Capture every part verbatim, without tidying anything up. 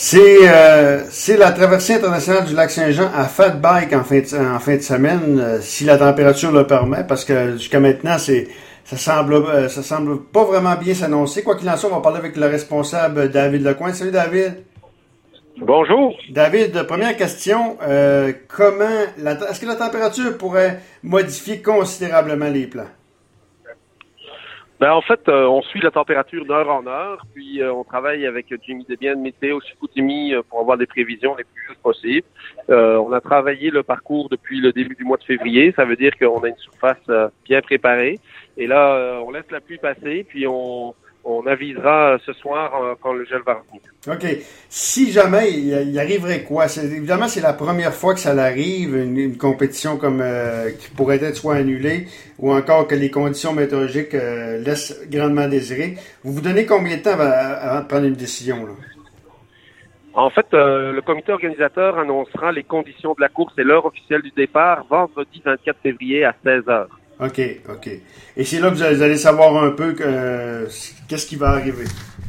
C'est euh, c'est la traversée internationale du lac Saint-Jean à fat bike en fin de, en fin de semaine, euh, si la température le permet, parce que jusqu'à maintenant, c'est ça semble euh, ça semble pas vraiment bien s'annoncer. Quoi qu'il en soit, on va parler avec le responsable David Lecoing. Salut David. Bonjour. David, première question. Euh, comment la, est-ce que la température pourrait modifier considérablement les plans? Ben, en fait, euh, on suit la température d'heure en heure, puis euh, on travaille avec Jimmy Desbiens de Météo Chicoutimi euh, pour avoir des prévisions les plus justes possibles. Euh, on a travaillé le parcours depuis le début du mois de février. Ça veut dire qu'on a une surface euh, bien préparée. Et là, euh, on laisse la pluie passer, puis on, on avisera ce soir euh, quand le gel va revenir. OK. Si jamais il, il arriverait quoi? C'est, évidemment, c'est la première fois que ça arrive, une, une compétition comme euh, qui pourrait être soit annulée ou encore que les conditions météorologiques euh, laissent grandement désirer. Vous vous donnez combien de temps avant, avant de prendre une décision, là? En fait, euh, le comité organisateur annoncera les conditions de la course et l'heure officielle du départ vendredi vingt-quatre février à seize heures. OK, OK. Et c'est là que vous allez savoir un peu que, euh, qu'est-ce qui va arriver.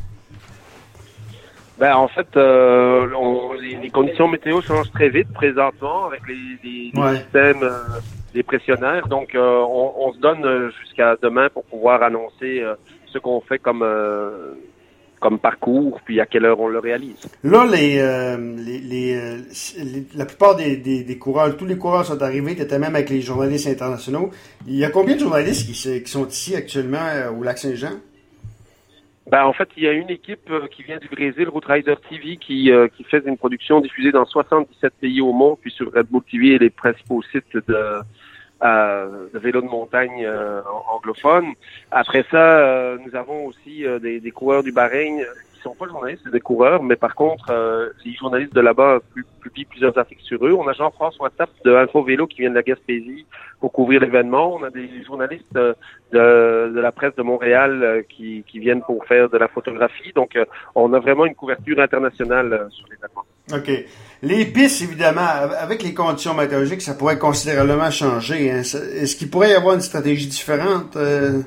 Ben, en fait, euh, on, les, les conditions météo changent très vite présentement avec les, les, les Ouais. systèmes euh, des pressionnaires. Donc, euh, on, on se donne jusqu'à demain pour pouvoir annoncer euh, ce qu'on fait comme euh, comme parcours, puis à quelle heure on le réalise. Là, les, euh, les, les, euh, les la plupart des, des, des coureurs, tous les coureurs sont arrivés, tu étais même avec les journalistes internationaux. Il y a combien de journalistes qui, qui sont ici actuellement euh, au Lac-Saint-Jean? Ben, en fait, il y a une équipe euh, qui vient du Brésil, Route Rider T V, qui, euh, qui fait une production diffusée dans soixante-dix-sept pays au monde, puis sur Red Bull T V et les principaux sites de, euh, de vélo de montagne euh, anglophones. Après ça, euh, nous avons aussi euh, des, des coureurs du Bahreïn qui sont pas journalistes, c'est des coureurs, mais par contre, euh, les journalistes de là-bas publient plusieurs articles sur eux. On a Jean-François Tapp de Info Vélo qui vient de la Gaspésie pour couvrir l'événement. On a des journalistes euh, de, de la presse de Montréal euh, qui, qui viennent pour faire de la photographie. Donc, euh, on a vraiment une couverture internationale euh, sur l'événement. OK. Les pistes, évidemment, avec les conditions météorologiques, ça pourrait considérablement changer. Hein. Est-ce qu'il pourrait y avoir une stratégie différente? Euh...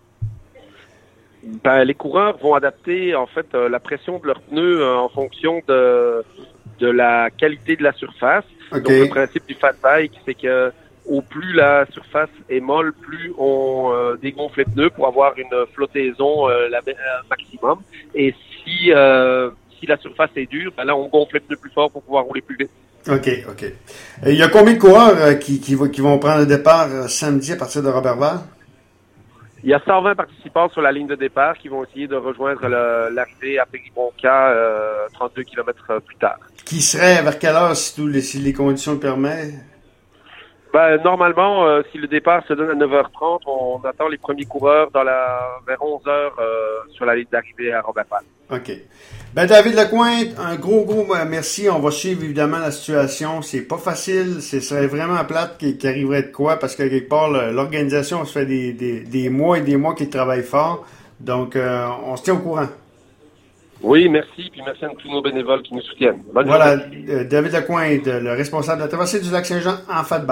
Ben, les coureurs vont adapter en fait euh, la pression de leurs pneus euh, en fonction de de la qualité de la surface. Okay. Donc le principe du fat bike, c'est que au plus la surface est molle, plus on euh, dégonfle les pneus pour avoir une flottaison euh, la, euh, maximum. Et si euh, si la surface est dure, ben là on gonfle les pneus plus fort pour pouvoir rouler plus vite. OK, OK. Et il y a combien de coureurs euh, qui, qui, qui vont prendre le départ euh, samedi à partir de Roberval? Il y a cent vingt participants sur la ligne de départ qui vont essayer de rejoindre le, l'arrivée à Péribonka euh, trente-deux kilomètres plus tard. Qui serait vers quelle heure si, tous les, si les conditions le permettent? Ben, normalement, euh, si le départ se donne à neuf heures trente, on attend les premiers coureurs dans la, vers onze heures euh, sur la ligne d'arrivée à Roberval. OK. Ben, David Lecoing, un gros, gros merci. On va suivre évidemment la situation. C'est pas facile. Ce serait vraiment plate qu'il, qu'il arriverait de quoi parce que quelque part, l'organisation, se fait des, des, des mois et des mois qu'ils travaillent fort. Donc, euh, on se tient au courant. Oui, merci. Puis merci à tous nos bénévoles qui nous soutiennent. Bonne voilà, journée. euh, David Lecoing, le responsable de la traversée du Lac Saint-Jean en fat bike.